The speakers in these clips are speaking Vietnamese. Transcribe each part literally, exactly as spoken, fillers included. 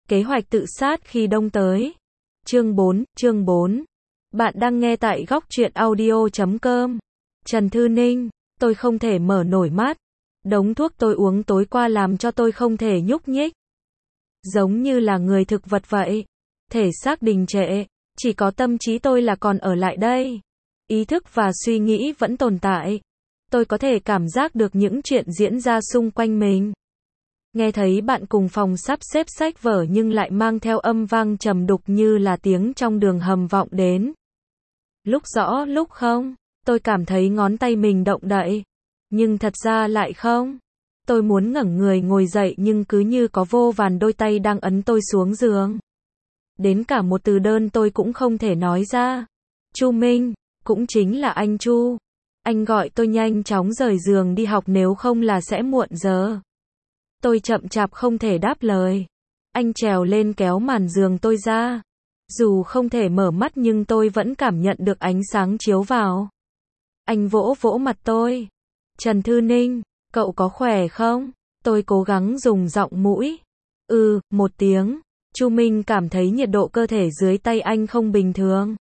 Kế hoạch tự sát khi đông tới. Chương bốn, chương bốn. Bạn đang nghe tại góc truyện audio chấm com. Trần Thư Ninh, tôi không thể mở nổi mắt. Đống thuốc tôi uống tối qua làm cho tôi không thể nhúc nhích. Giống như là người thực vật vậy. Thể xác đình trệ, chỉ có tâm trí tôi là còn ở lại đây. Ý thức và suy nghĩ vẫn tồn tại. Tôi có thể cảm giác được những chuyện diễn ra xung quanh mình. Nghe thấy bạn cùng phòng sắp xếp sách vở nhưng lại mang theo âm vang trầm đục như là tiếng trong đường hầm vọng đến. Lúc rõ lúc không, tôi cảm thấy ngón tay mình động đậy. Nhưng thật ra lại không. Tôi muốn ngẩng người ngồi dậy nhưng cứ như có vô vàn đôi tay đang ấn tôi xuống giường. Đến cả một từ đơn tôi cũng không thể nói ra. Chu Minh, cũng chính là anh Chu. Anh gọi tôi nhanh chóng rời giường đi học nếu không là sẽ muộn giờ. Tôi chậm chạp không thể đáp lời. Anh trèo lên kéo màn giường tôi ra. Dù không thể mở mắt nhưng tôi vẫn cảm nhận được ánh sáng chiếu vào. Anh vỗ vỗ mặt tôi. Trần Thư Ninh, cậu có khỏe không? Tôi cố gắng dùng giọng mũi. Ừ, một tiếng. Chu Minh cảm thấy nhiệt độ cơ thể dưới tay anh không bình thường.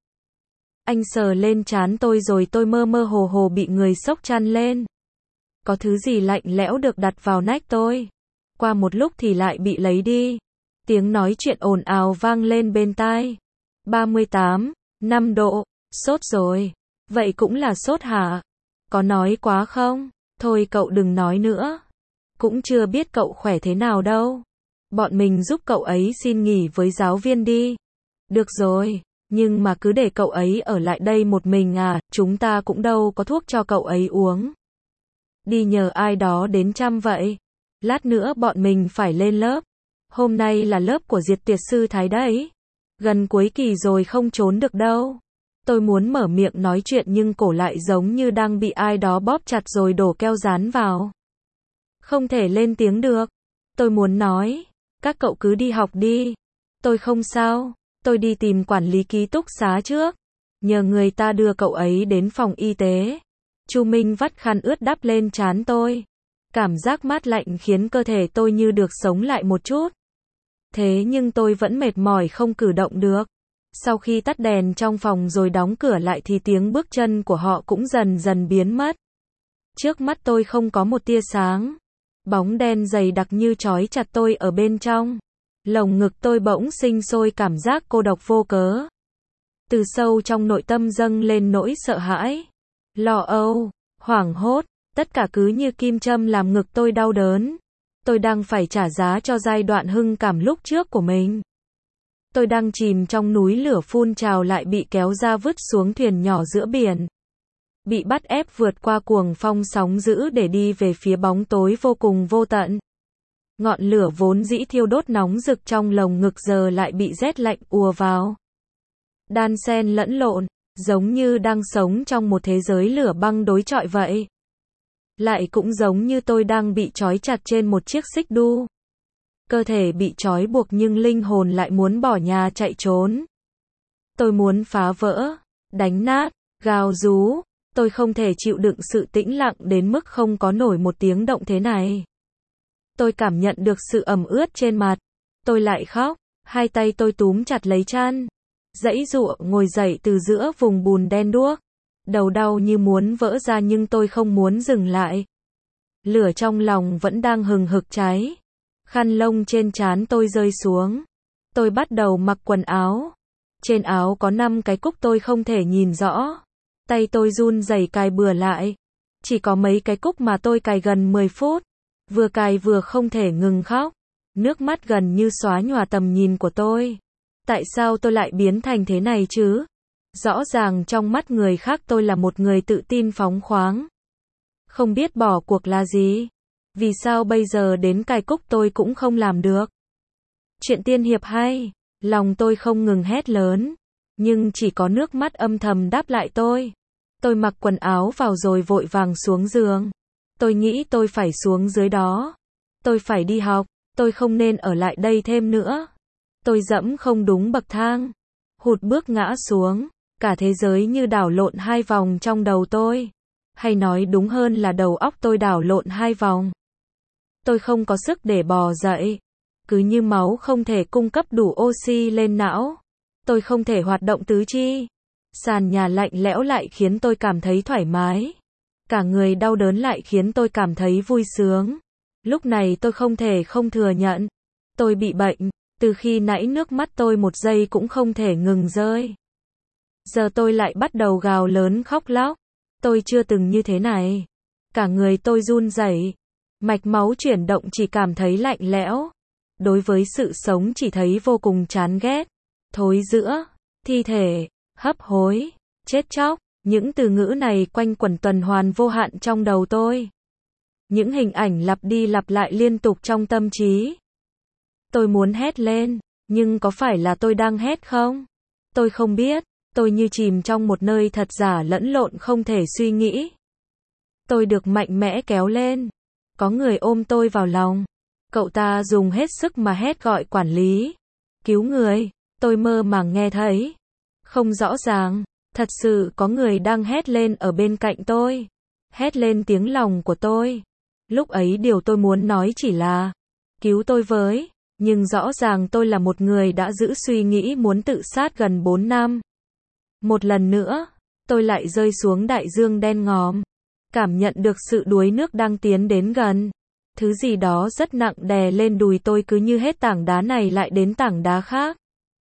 Anh sờ lên trán tôi rồi tôi mơ mơ hồ hồ bị người xốc chăn lên. Có thứ gì lạnh lẽo được đặt vào nách tôi. Qua một lúc thì lại bị lấy đi. Tiếng nói chuyện ồn ào vang lên bên tai. ba mươi tám, năm độ, sốt rồi. Vậy cũng là sốt hả? Có nói quá không? Thôi cậu đừng nói nữa. Cũng chưa biết cậu khỏe thế nào đâu. Bọn mình giúp cậu ấy xin nghỉ với giáo viên đi. Được rồi, nhưng mà cứ để cậu ấy ở lại đây một mình à, chúng ta cũng đâu có thuốc cho cậu ấy uống. Đi nhờ ai đó đến chăm vậy. Lát nữa bọn mình phải lên lớp. Hôm nay là lớp của Diệt Tiệt Sư Thái đấy. Gần cuối kỳ rồi không trốn được đâu. Tôi muốn mở miệng nói chuyện nhưng cổ lại giống như đang bị ai đó bóp chặt rồi đổ keo dán vào. Không thể lên tiếng được. Tôi muốn nói, các cậu cứ đi học đi. Tôi không sao, tôi đi tìm quản lý ký túc xá trước. Nhờ người ta đưa cậu ấy đến phòng y tế. Chu Minh vắt khăn ướt đắp lên trán tôi. Cảm giác mát lạnh khiến cơ thể tôi như được sống lại một chút. Thế nhưng tôi vẫn mệt mỏi không cử động được. Sau khi tắt đèn trong phòng rồi đóng cửa lại thì tiếng bước chân của họ cũng dần dần biến mất. Trước mắt tôi không có một tia sáng. Bóng đen dày đặc như trói chặt tôi ở bên trong. Lồng ngực tôi bỗng sinh sôi cảm giác cô độc vô cớ. Từ sâu trong nội tâm dâng lên nỗi sợ hãi, lo âu, hoảng hốt, tất cả cứ như kim châm làm ngực tôi đau đớn. Tôi đang phải trả giá cho giai đoạn hưng cảm lúc trước của mình. Tôi đang chìm trong núi lửa phun trào lại bị kéo ra vứt xuống thuyền nhỏ giữa biển. Bị bắt ép vượt qua cuồng phong sóng dữ để đi về phía bóng tối vô cùng vô tận. Ngọn lửa vốn dĩ thiêu đốt nóng rực trong lồng ngực giờ lại bị rét lạnh ùa vào. Đan xen lẫn lộn, giống như đang sống trong một thế giới lửa băng đối chọi vậy. Lại cũng giống như tôi đang bị trói chặt trên một chiếc xích đu. Cơ thể bị trói buộc nhưng linh hồn lại muốn bỏ nhà chạy trốn. Tôi muốn phá vỡ, đánh nát, gào rú. Tôi không thể chịu đựng sự tĩnh lặng đến mức không có nổi một tiếng động thế này. Tôi cảm nhận được sự ẩm ướt trên mặt. Tôi lại khóc, hai tay tôi túm chặt lấy chăn. Giãy giụa ngồi dậy từ giữa vùng bùn đen đuốc. Đầu đau như muốn vỡ ra nhưng tôi không muốn dừng lại. Lửa trong lòng vẫn đang hừng hực cháy. Khăn lông trên trán tôi rơi xuống. Tôi bắt đầu mặc quần áo. Trên áo có năm cái cúc tôi không thể nhìn rõ. Tay tôi run rẩy cài bừa lại. Chỉ có mấy cái cúc mà tôi cài gần mười phút. Vừa cài vừa không thể ngừng khóc. Nước mắt gần như xóa nhòa tầm nhìn của tôi. Tại sao tôi lại biến thành thế này chứ? Rõ ràng trong mắt người khác tôi là một người tự tin phóng khoáng. Không biết bỏ cuộc là gì? Vì sao bây giờ đến cài cúc tôi cũng không làm được? Chuyện tiên hiệp hay, lòng tôi không ngừng hét lớn. Nhưng chỉ có nước mắt âm thầm đáp lại tôi. Tôi mặc quần áo vào rồi vội vàng xuống giường. Tôi nghĩ tôi phải xuống dưới đó. Tôi phải đi học, tôi không nên ở lại đây thêm nữa. Tôi dẫm không đúng bậc thang. Hụt bước ngã xuống. Cả thế giới như đảo lộn hai vòng trong đầu tôi. Hay nói đúng hơn là đầu óc tôi đảo lộn hai vòng. Tôi không có sức để bò dậy. Cứ như máu không thể cung cấp đủ oxy lên não. Tôi không thể hoạt động tứ chi. Sàn nhà lạnh lẽo lại khiến tôi cảm thấy thoải mái. Cả người đau đớn lại khiến tôi cảm thấy vui sướng. Lúc này tôi không thể không thừa nhận. Tôi bị bệnh. Từ khi nãy nước mắt tôi một giây cũng không thể ngừng rơi. Giờ tôi lại bắt đầu gào lớn khóc lóc. Tôi chưa từng như thế này. Cả người tôi run rẩy. Mạch máu chuyển động chỉ cảm thấy lạnh lẽo. Đối với sự sống chỉ thấy vô cùng chán ghét. Thối rữa, thi thể, hấp hối, chết chóc. Những từ ngữ này quanh quẩn tuần hoàn vô hạn trong đầu tôi. Những hình ảnh lặp đi lặp lại liên tục trong tâm trí. Tôi muốn hét lên, nhưng có phải là tôi đang hét không? Tôi không biết, tôi như chìm trong một nơi thật giả lẫn lộn không thể suy nghĩ. Tôi được mạnh mẽ kéo lên. Có người ôm tôi vào lòng. Cậu ta dùng hết sức mà hét gọi quản lý. Cứu người, tôi mơ màng nghe thấy. Không rõ ràng, thật sự có người đang hét lên ở bên cạnh tôi. Hét lên tiếng lòng của tôi. Lúc ấy điều tôi muốn nói chỉ là cứu tôi với. Nhưng rõ ràng tôi là một người đã giữ suy nghĩ muốn tự sát gần bốn năm. Một lần nữa, tôi lại rơi xuống đại dương đen ngòm. Cảm nhận được sự đuối nước đang tiến đến gần. Thứ gì đó rất nặng đè lên đùi tôi cứ như hết tảng đá này lại đến tảng đá khác.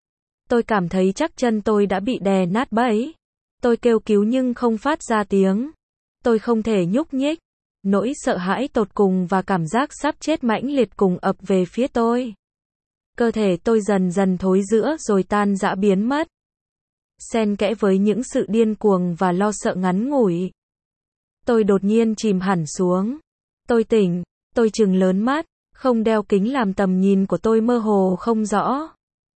Tôi cảm thấy chắc chân tôi đã bị đè nát bẫy. Tôi kêu cứu nhưng không phát ra tiếng. Tôi không thể nhúc nhích. Nỗi sợ hãi tột cùng và cảm giác sắp chết mãnh liệt cùng ập về phía tôi. Cơ thể tôi dần dần thối rữa rồi tan rã biến mất. Xen kẽ với những sự điên cuồng và lo sợ ngắn ngủi. Tôi đột nhiên chìm hẳn xuống. Tôi tỉnh, tôi trừng lớn mắt, không đeo kính làm tầm nhìn của tôi mơ hồ không rõ.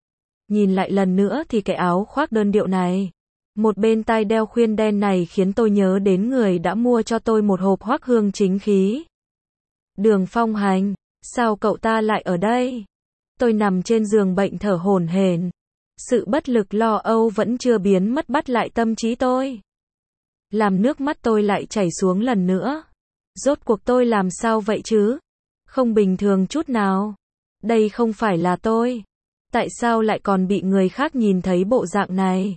Nhìn lại lần nữa thì cái áo khoác đơn điệu này, một bên tai đeo khuyên đen này khiến tôi nhớ đến người đã mua cho tôi một hộp hoắc hương chính khí. Đường Phong Hành, sao cậu ta lại ở đây? Tôi nằm trên giường bệnh thở hổn hển. Sự bất lực lo âu vẫn chưa biến mất bắt lại tâm trí tôi. Làm nước mắt tôi lại chảy xuống lần nữa. Rốt cuộc tôi làm sao vậy chứ? Không bình thường chút nào. Đây không phải là tôi. Tại sao lại còn bị người khác nhìn thấy bộ dạng này?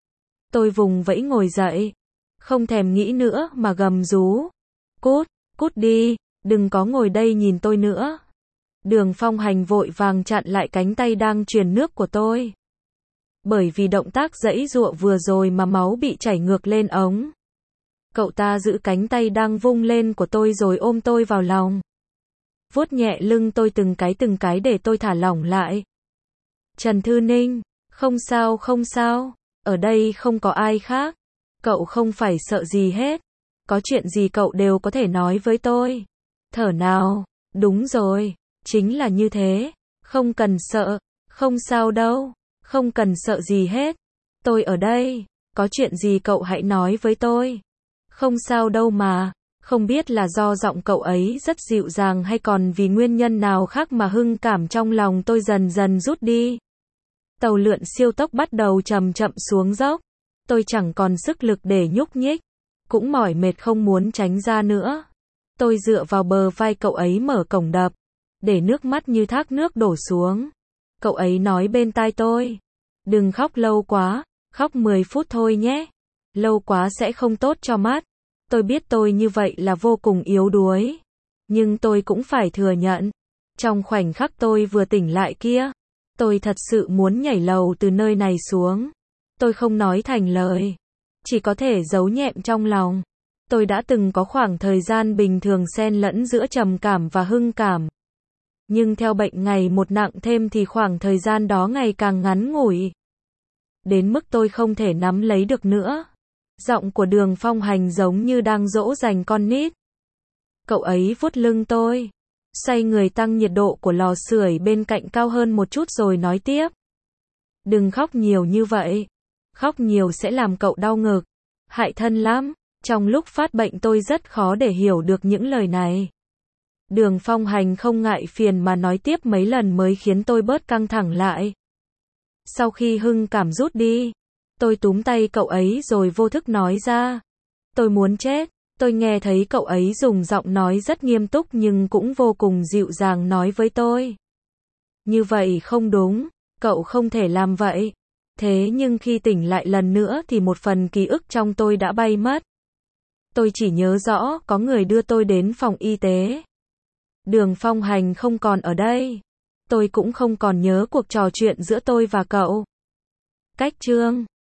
Tôi vùng vẫy ngồi dậy. Không thèm nghĩ nữa mà gầm rú. Cút, cút đi, đừng có ngồi đây nhìn tôi nữa. Đường Phong Hành vội vàng chặn lại cánh tay đang truyền nước của tôi. Bởi vì động tác giãy giụa vừa rồi mà máu bị chảy ngược lên ống. Cậu ta giữ cánh tay đang vung lên của tôi rồi ôm tôi vào lòng. Vuốt nhẹ lưng tôi từng cái từng cái để tôi thả lỏng lại. Trần Thư Ninh, không sao không sao, ở đây không có ai khác. Cậu không phải sợ gì hết. Có chuyện gì cậu đều có thể nói với tôi. Thở nào, đúng rồi, chính là như thế. Không cần sợ, không sao đâu, không cần sợ gì hết. Tôi ở đây, có chuyện gì cậu hãy nói với tôi. Không sao đâu mà, không biết là do giọng cậu ấy rất dịu dàng hay còn vì nguyên nhân nào khác mà hưng cảm trong lòng tôi dần dần rút đi. Tàu lượn siêu tốc bắt đầu chậm chậm xuống dốc. Tôi chẳng còn sức lực để nhúc nhích, cũng mỏi mệt không muốn tránh ra nữa. Tôi dựa vào bờ vai cậu ấy mở cổng đập, để nước mắt như thác nước đổ xuống. Cậu ấy nói bên tai tôi, đừng khóc lâu quá, khóc mười phút thôi nhé. Lâu quá sẽ không tốt cho mắt. Tôi biết tôi như vậy là vô cùng yếu đuối. Nhưng tôi cũng phải thừa nhận. Trong khoảnh khắc tôi vừa tỉnh lại kia, tôi thật sự muốn nhảy lầu từ nơi này xuống. Tôi không nói thành lời. Chỉ có thể giấu nhẹm trong lòng. Tôi đã từng có khoảng thời gian bình thường xen lẫn giữa trầm cảm và hưng cảm. Nhưng theo bệnh ngày một nặng thêm thì khoảng thời gian đó ngày càng ngắn ngủi. Đến mức tôi không thể nắm lấy được nữa. Giọng của Đường Phong Hành giống như đang dỗ dành con nít. Cậu ấy vuốt lưng tôi. Xoay người tăng nhiệt độ của lò sưởi bên cạnh cao hơn một chút rồi nói tiếp. Đừng khóc nhiều như vậy. Khóc nhiều sẽ làm cậu đau ngực. Hại thân lắm. Trong lúc phát bệnh tôi rất khó để hiểu được những lời này. Đường Phong Hành không ngại phiền mà nói tiếp mấy lần mới khiến tôi bớt căng thẳng lại. Sau khi hưng cảm rút đi, tôi túm tay cậu ấy rồi vô thức nói ra. Tôi muốn chết. Tôi nghe thấy cậu ấy dùng giọng nói rất nghiêm túc nhưng cũng vô cùng dịu dàng nói với tôi. Như vậy không đúng, cậu không thể làm vậy. Thế nhưng khi tỉnh lại lần nữa thì một phần ký ức trong tôi đã bay mất. Tôi chỉ nhớ rõ có người đưa tôi đến phòng y tế. Đường Phong Hành không còn ở đây. Tôi cũng không còn nhớ cuộc trò chuyện giữa tôi và cậu. Cách chương